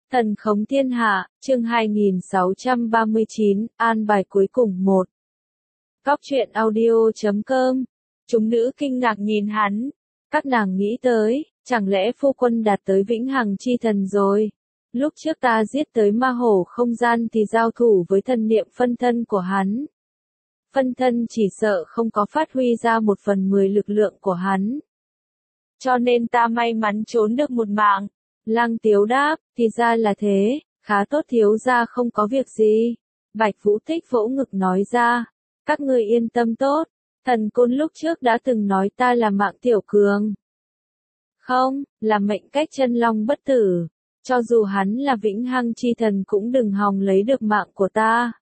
Thần khống thiên hạ, chương 2639, an bài cuối cùng 1. Góc truyện audio.com. Chúng nữ kinh ngạc nhìn hắn. Các nàng nghĩ tới, chẳng lẽ phu quân đạt tới vĩnh hằng chi thần rồi? Lúc trước ta giết tới ma hổ không gian thì giao thủ với thần niệm phân thân của hắn. Phân thân chỉ sợ không có phát huy ra 1/10 lực lượng của hắn. Cho nên ta may mắn trốn được một mạng. Lăng Tiếu đáp, thì ra là thế, khá tốt thiếu gia không có việc gì. Bạch Vũ Tích vỗ ngực nói ra, các ngươi yên tâm tốt, thần côn lúc trước đã từng nói ta là mạng tiểu cường. Không, là mệnh cách chân long bất tử, cho dù hắn là vĩnh hằng chi thần cũng đừng hòng lấy được mạng của ta.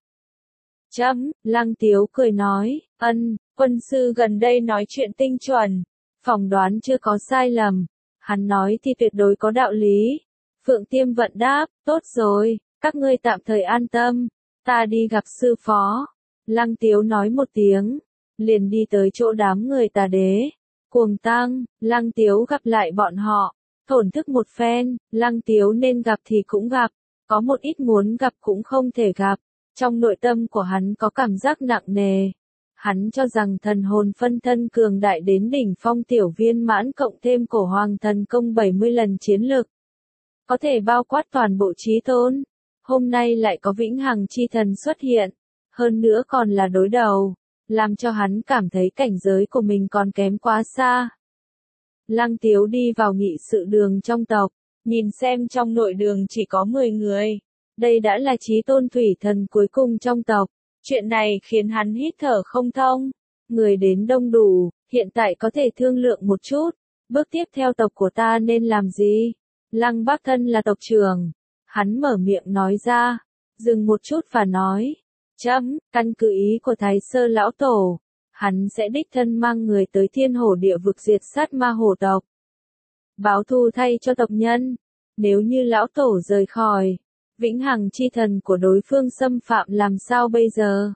Lăng Tiếu cười nói, quân sư gần đây nói chuyện tinh chuẩn, phỏng đoán chưa có sai lầm. Hắn nói thì tuyệt đối có đạo lý. Phượng Tiêm Vận đáp, tốt rồi, các ngươi tạm thời an tâm, ta đi gặp sư phó. Lăng Tiếu nói một tiếng, liền đi tới chỗ đám người Tà Đế. Cuồng Tăng, Lăng Tiếu gặp lại bọn họ, thổn thức một phen, Lăng Tiếu nên gặp thì cũng gặp, có một ít muốn gặp cũng không thể gặp. Trong nội tâm của hắn có cảm giác nặng nề. Hắn cho rằng thần hồn phân thân cường đại đến đỉnh phong tiểu viên mãn cộng thêm cổ hoàng thần công 70 lần chiến lực. Có thể bao quát toàn bộ chí tôn. Hôm nay lại có vĩnh hằng chi thần xuất hiện. Hơn nữa còn là đối đầu. Làm cho hắn cảm thấy cảnh giới của mình còn kém quá xa. Lăng Tiếu đi vào nghị sự đường trong tộc. Nhìn xem trong nội đường chỉ có 10 người. Đây đã là chí tôn thủy thần cuối cùng trong tộc. Chuyện này khiến hắn hít thở không thông. Người đến đông đủ, hiện tại có thể thương lượng một chút. Bước tiếp theo tộc của ta nên làm gì? Lăng Bác Thân là tộc trưởng. Hắn mở miệng nói ra. Dừng một chút và nói. Căn cứ ý của Thái Sơ Lão Tổ. Hắn sẽ đích thân mang người tới thiên hổ địa vực diệt sát ma hổ tộc. Báo thù thay cho tộc nhân. Nếu như Lão Tổ rời khỏi. Vĩnh hằng chi thần của đối phương xâm phạm làm sao bây giờ?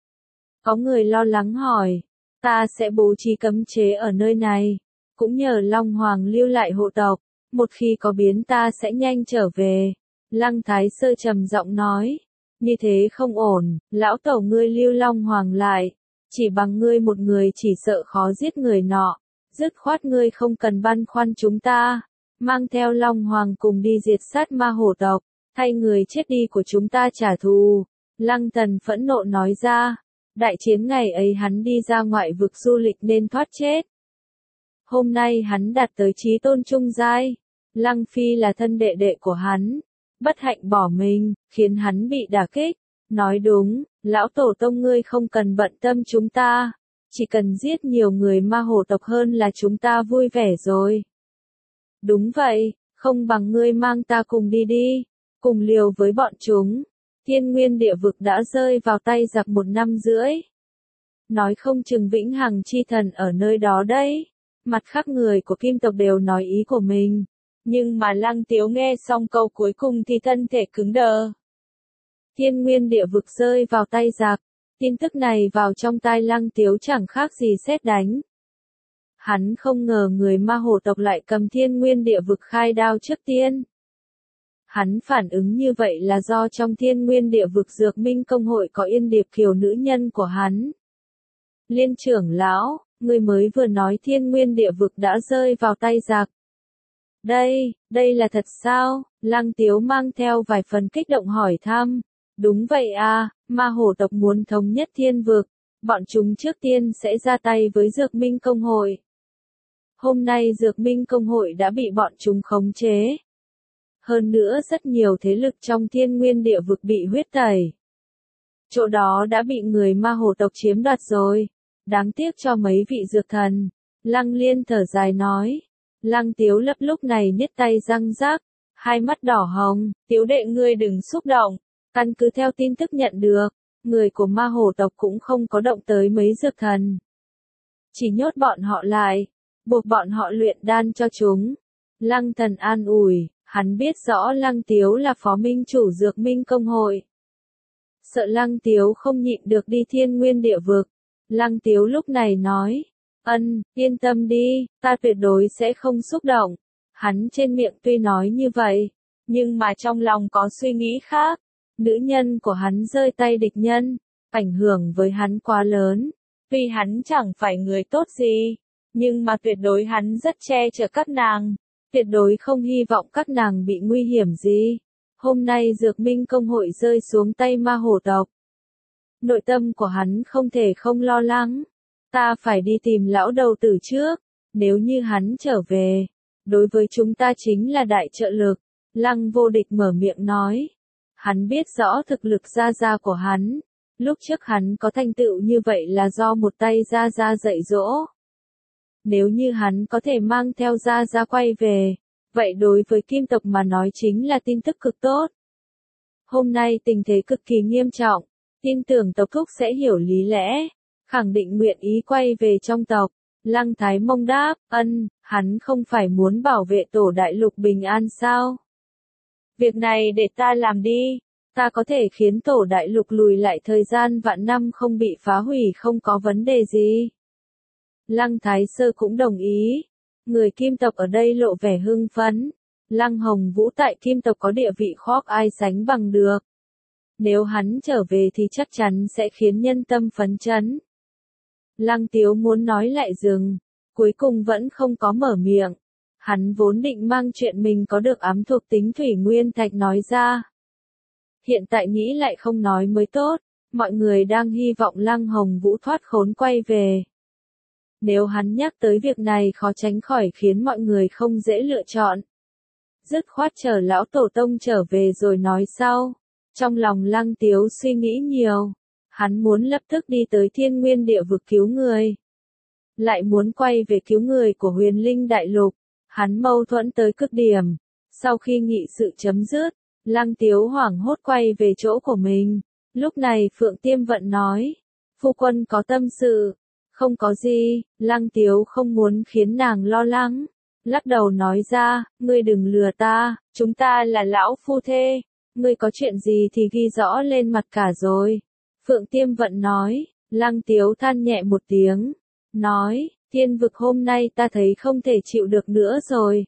Có người lo lắng hỏi, ta sẽ bố trí cấm chế ở nơi này, cũng nhờ Long Hoàng lưu lại hộ tộc, một khi có biến ta sẽ nhanh trở về. Lăng Thái Sơ trầm giọng nói, như thế không ổn, lão tổ ngươi lưu Long Hoàng lại, chỉ bằng ngươi một người chỉ sợ khó giết người nọ, dứt khoát ngươi không cần băn khoăn chúng ta, mang theo Long Hoàng cùng đi diệt sát ma hổ tộc. Thay người chết đi của chúng ta trả thù. Lăng Thần phẫn nộ nói ra. Đại chiến ngày ấy hắn đi ra ngoại vực du lịch nên thoát chết. Hôm nay hắn đạt tới chí tôn trung giai. Lăng Phi là thân đệ đệ của hắn. Bất hạnh bỏ mình, khiến hắn bị đả kích. Nói đúng, lão tổ tông ngươi không cần bận tâm chúng ta. Chỉ cần giết nhiều người ma hổ tộc hơn là chúng ta vui vẻ rồi. Đúng vậy, không bằng ngươi mang ta cùng đi đi. Cùng liều với bọn chúng, thiên nguyên địa vực đã rơi vào tay giặc 1 năm rưỡi. Nói không chừng vĩnh hằng chi thần ở nơi đó đấy. Mặt khác người của kim tộc đều nói ý của mình. Nhưng mà Lăng Tiếu nghe xong câu cuối cùng thì thân thể cứng đờ. Thiên nguyên địa vực rơi vào tay giặc. Tin tức này vào trong tai Lăng Tiếu chẳng khác gì sét đánh. Hắn không ngờ người ma hổ tộc lại cầm thiên nguyên địa vực khai đao trước tiên. Hắn phản ứng như vậy là do trong thiên nguyên địa vực Dược Minh Công hội có Yên Điệp Kiều nữ nhân của hắn. Liên trưởng lão, người mới vừa nói thiên nguyên địa vực đã rơi vào tay giặc. Đây là thật sao? Lăng Tiếu mang theo vài phần kích động hỏi thăm. Đúng vậy à, ma hổ tộc muốn thống nhất thiên vực. Bọn chúng trước tiên sẽ ra tay với Dược Minh Công hội. Hôm nay Dược Minh Công hội đã bị bọn chúng khống chế. Hơn nữa rất nhiều thế lực trong thiên nguyên địa vực bị huyết tẩy. Chỗ đó đã bị người ma hổ tộc chiếm đoạt rồi. Đáng tiếc cho mấy vị dược thần. Lăng Liên thở dài nói. Lăng Tiếu Lập lúc này niết tay răng rác. Hai mắt đỏ hồng. Tiếu đệ ngươi đừng xúc động. Căn cứ theo tin tức nhận được. Người của ma hổ tộc cũng không có động tới mấy dược thần. Chỉ nhốt bọn họ lại. Buộc bọn họ luyện đan cho chúng. Lăng Thần an ủi. Hắn biết rõ Lăng Tiếu là phó minh chủ Dược Minh Công hội. Sợ Lăng Tiếu không nhịn được đi thiên nguyên địa vực. Lăng Tiếu lúc này nói. Yên tâm đi, ta tuyệt đối sẽ không xúc động. Hắn trên miệng tuy nói như vậy. nhưng mà trong lòng có suy nghĩ khác. Nữ nhân của hắn rơi tay địch nhân, ảnh hưởng với hắn quá lớn. Tuy hắn chẳng phải người tốt gì, nhưng mà tuyệt đối hắn rất che chở các nàng, tuyệt đối không hy vọng các nàng bị nguy hiểm gì. Hôm nay Dược Minh Công hội rơi xuống tay ma hổ tộc. Nội tâm của hắn không thể không lo lắng. Ta phải đi tìm lão đầu tử trước, nếu như hắn trở về, đối với chúng ta chính là đại trợ lực. Lăng Vô Địch mở miệng nói. Hắn biết rõ thực lực Gia Gia của hắn. Lúc trước hắn có thành tựu như vậy là do một tay Gia Gia dạy dỗ. Nếu như hắn có thể mang theo Gia Gia quay về, vậy đối với Kim tộc mà nói chính là tin tức cực tốt. Hôm nay tình thế cực kỳ nghiêm trọng, tin tưởng tộc thúc sẽ hiểu lý lẽ, khẳng định nguyện ý quay về trong tộc. Lăng Thái Mông đáp, ân, hắn không phải muốn bảo vệ tổ đại lục bình an sao? Việc này để ta làm đi, ta có thể khiến tổ đại lục lùi lại thời gian vạn năm không bị phá hủy không có vấn đề gì. Lăng Thái Sơ cũng đồng ý, người Kim tộc ở đây lộ vẻ hưng phấn. Lăng Hồng Vũ tại Kim tộc có địa vị khó ai sánh bằng được. Nếu hắn trở về thì chắc chắn sẽ khiến nhân tâm phấn chấn. Lăng Tiếu muốn nói lại dừng, cuối cùng vẫn không có mở miệng. Hắn vốn định mang chuyện mình có được ám thuộc tính thủy nguyên thạch nói ra. Hiện tại nghĩ lại không nói mới tốt, mọi người đang hy vọng Lăng Hồng Vũ thoát khốn quay về. Nếu hắn nhắc tới việc này khó tránh khỏi khiến mọi người không dễ lựa chọn. Dứt khoát chờ lão tổ tông trở về rồi nói sau. Trong lòng Lăng Tiếu suy nghĩ nhiều. Hắn muốn lập tức đi tới Thiên Nguyên địa vực cứu người. Lại muốn quay về cứu người của Huyền Linh Đại Lục. Hắn mâu thuẫn tới cực điểm. Sau khi nghị sự chấm dứt, Lăng Tiếu hoảng hốt quay về chỗ của mình. Lúc này Phượng Tiêm Vận nói. Phu quân có tâm sự. Không có gì, Lăng Tiếu không muốn khiến nàng lo lắng. Lắc đầu nói ra, ngươi đừng lừa ta, chúng ta là lão phu thê. Ngươi có chuyện gì thì ghi rõ lên mặt cả rồi. Phượng Tiêm Vận nói, Lăng Tiếu than nhẹ một tiếng. Nói, thiên vực hôm nay ta thấy không thể chịu được nữa rồi.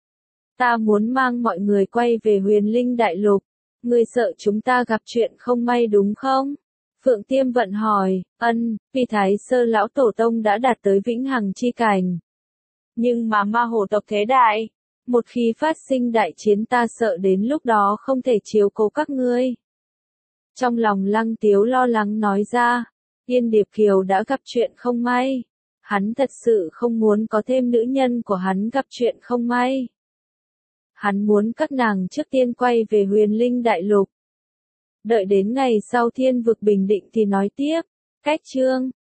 Ta muốn mang mọi người quay về Huyền Linh Đại Lục. Ngươi sợ chúng ta gặp chuyện không may đúng không? Phượng Tiêm Vận hỏi, ân, vì Thái Sơ lão tổ tông đã đạt tới vĩnh hằng chi cảnh. Nhưng mà ma hổ tộc thế đại, một khi phát sinh đại chiến ta sợ đến lúc đó không thể chiếu cố các ngươi. Trong lòng Lăng Tiếu lo lắng nói ra, Yên Điệp Kiều đã gặp chuyện không may. Hắn thật sự không muốn có thêm nữ nhân của hắn gặp chuyện không may. Hắn muốn các nàng trước tiên quay về Huyền Linh Đại Lục. Đợi đến ngày sau thiên vực bình định thì nói tiếp. Cách chương